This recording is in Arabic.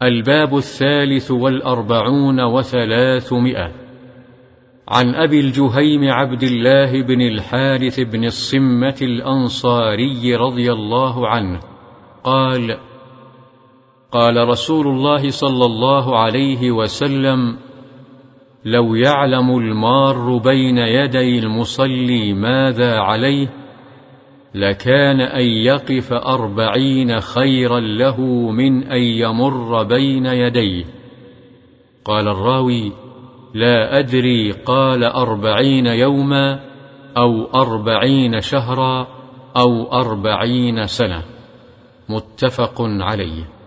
الباب 43 عن أبي الجهيم عبد الله بن الحارث بن الصمة الأنصاري رضي الله عنه قال: قال رسول الله صلى الله عليه وسلم: لو يعلم المار بين يدي المصلي ماذا عليه لكان أن يقف 40 خيرا له من أن يمر بين يديه. قال الراوي: لا أدري قال 40 يوما أو 40 شهرا أو 40 سنة. متفق عليه.